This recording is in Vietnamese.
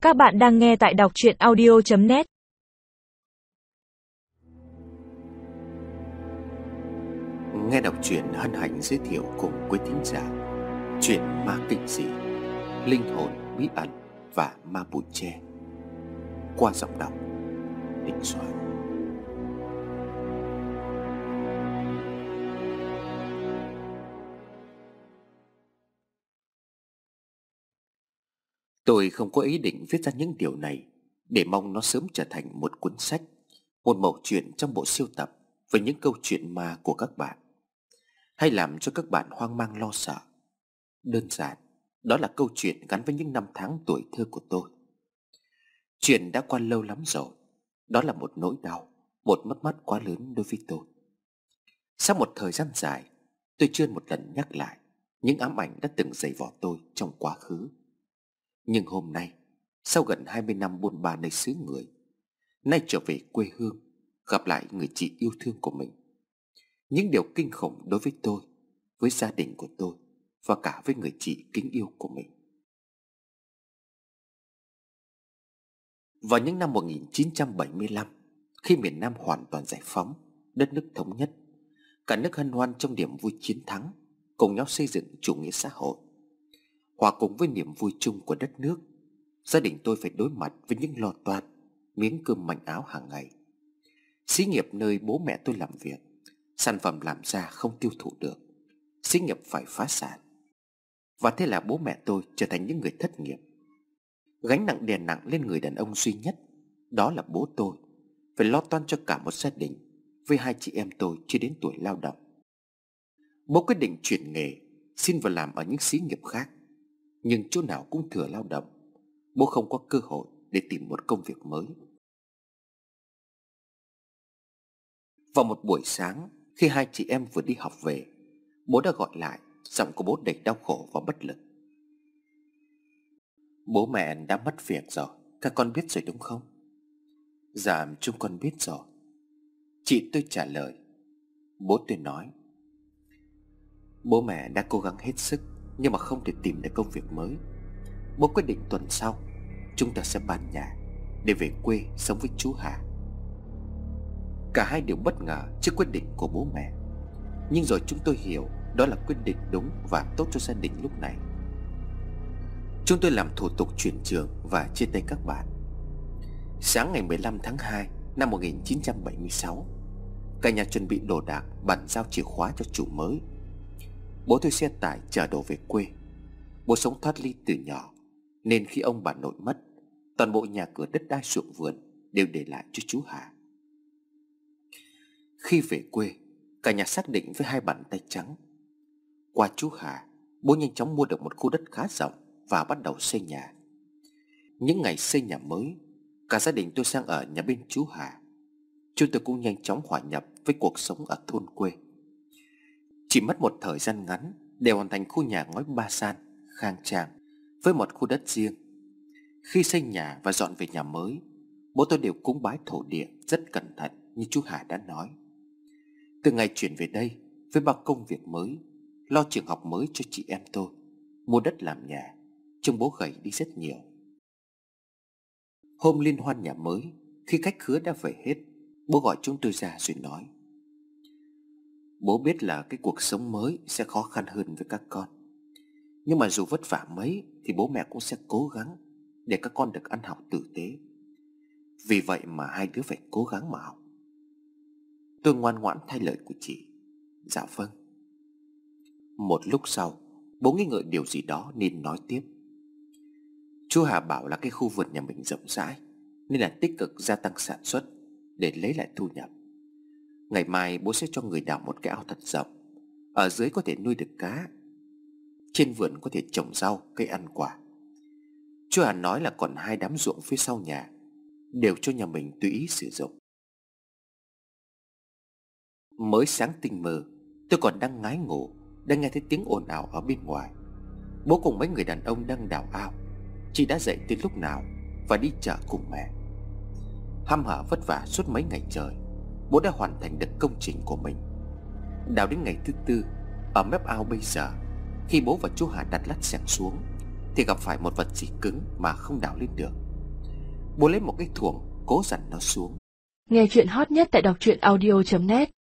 Các bạn đang nghe tại đọc truyện audio.net. Nghe đọc truyện hân hạnh giới thiệu cùng quý thính giả truyện ma kinh dị, linh hồn bí ẩn và ma bụi tre qua giọng đọc Đình Soạn. Tôi không có ý định viết ra những điều này để mong nó sớm trở thành một cuốn sách, một mẩu chuyện trong bộ sưu tập về những câu chuyện ma của các bạn, hay làm cho các bạn hoang mang lo sợ. Đơn giản, đó là câu chuyện gắn với những năm tháng tuổi thơ của tôi. Chuyện đã qua lâu lắm rồi. Đó là một nỗi đau, một mất mát quá lớn đối với tôi. Sau một thời gian dài, tôi chưa một lần nhắc lại những ám ảnh đã từng dày vò tôi trong quá khứ. Nhưng hôm nay, sau gần 20 năm buôn ba nơi xứ người, nay trở về quê hương, gặp lại người chị yêu thương của mình, những điều kinh khủng đối với tôi, với gia đình của tôi và cả với người chị kính yêu của mình. Vào những năm 1975, khi miền Nam hoàn toàn giải phóng, đất nước thống nhất, cả nước hân hoan trong niềm vui chiến thắng, cùng nhau xây dựng chủ nghĩa xã hội. Hòa cùng với niềm vui chung của đất nước, gia đình tôi phải đối mặt với những lo toan, miếng cơm manh áo hàng ngày. Xí nghiệp nơi bố mẹ tôi làm việc, sản phẩm làm ra không tiêu thụ được, xí nghiệp phải phá sản. Và thế là bố mẹ tôi trở thành những người thất nghiệp. Gánh nặng đè nặng lên người đàn ông duy nhất, đó là bố tôi, phải lo toan cho cả một gia đình với hai chị em tôi chưa đến tuổi lao động. Bố quyết định chuyển nghề, xin vào làm ở những xí nghiệp khác, nhưng chỗ nào cũng thừa lao động. Bố không có cơ hội để tìm một công việc mới. Vào một buổi sáng, khi hai chị em vừa đi học về, bố đã gọi lại, giọng của bố đầy đau khổ và bất lực. Bố mẹ đã mất việc rồi, các con biết rồi đúng không? Dạ chúng con biết rồi, chị tôi trả lời. Bố tôi nói, bố mẹ đã cố gắng hết sức nhưng mà không thể tìm được công việc mới. Bố quyết định tuần sau chúng ta sẽ bán nhà để về quê sống với chú Hà. Cả hai đều bất ngờ trước quyết định của bố mẹ, nhưng rồi chúng tôi hiểu đó là quyết định đúng và tốt cho gia đình lúc này. Chúng tôi làm thủ tục chuyển trường và chia tay các bạn. Sáng ngày 15 tháng 2 năm 1976, cả nhà chuẩn bị đồ đạc, bàn giao chìa khóa cho chủ mới. Bố thuê xe tải chở đồ về quê. Bố sống thoát ly từ nhỏ, nên khi ông bà nội mất, toàn bộ nhà cửa đất đai ruộng vườn đều để lại cho chú Hà. Khi về quê, cả nhà xác định với hai bàn tay trắng. Qua chú Hà, bố nhanh chóng mua được một khu đất khá rộng và bắt đầu xây nhà. Những ngày xây nhà mới, cả gia đình tôi sang ở nhà bên chú Hà. Chúng tôi cũng nhanh chóng hòa nhập với cuộc sống ở thôn quê. Chỉ mất một thời gian ngắn để hoàn thành khu nhà ngói ba san khang trang với một khu đất riêng. Khi xây nhà và dọn về nhà mới, bố tôi đều cúng bái thổ địa rất cẩn thận như chú Hà đã nói. Từ ngày chuyển về đây, với bao công việc mới, lo trường học mới cho chị em tôi, mua đất làm nhà, trông bố gầy đi rất nhiều. Hôm liên hoan nhà mới, khi khách khứa đã về hết, bố gọi chúng tôi ra rồi nói, bố biết là cái cuộc sống mới sẽ khó khăn hơn với các con, nhưng mà dù vất vả mấy thì bố mẹ cũng sẽ cố gắng để các con được ăn học tử tế. Vì vậy mà hai đứa phải cố gắng mà học. Tôi ngoan ngoãn thay lời của chị. Dạ vâng. Một lúc sau, bố nghĩ ngợi điều gì đó nên nói tiếp. Chú Hà bảo là cái khu vườn nhà mình rộng rãi, nên là tích cực gia tăng sản xuất để lấy lại thu nhập. Ngày mai bố sẽ cho người đào một cái ao thật rộng, ở dưới có thể nuôi được cá, trên vườn có thể trồng rau, cây ăn quả. Chú Hà nói là còn hai đám ruộng phía sau nhà, đều cho nhà mình tùy ý sử dụng. Mới sáng tinh mơ, tôi còn đang ngái ngủ, đang nghe thấy tiếng ồn ào ở bên ngoài. Bố cùng mấy người đàn ông đang đào ao. Chị đã dậy từ lúc nào và đi chợ cùng mẹ. Hăm hở vất vả suốt mấy ngày trời, bố đã hoàn thành được công trình của mình. Đào đến ngày thứ tư, ở mép ao bây giờ, khi bố và chú Hà đặt lát xẻng xuống thì gặp phải một vật gì cứng mà không đào lên được. Bố lấy một cái thuồng cố dặn nó xuống. Nghe chuyện hot nhất tại đọc truyện audio.net.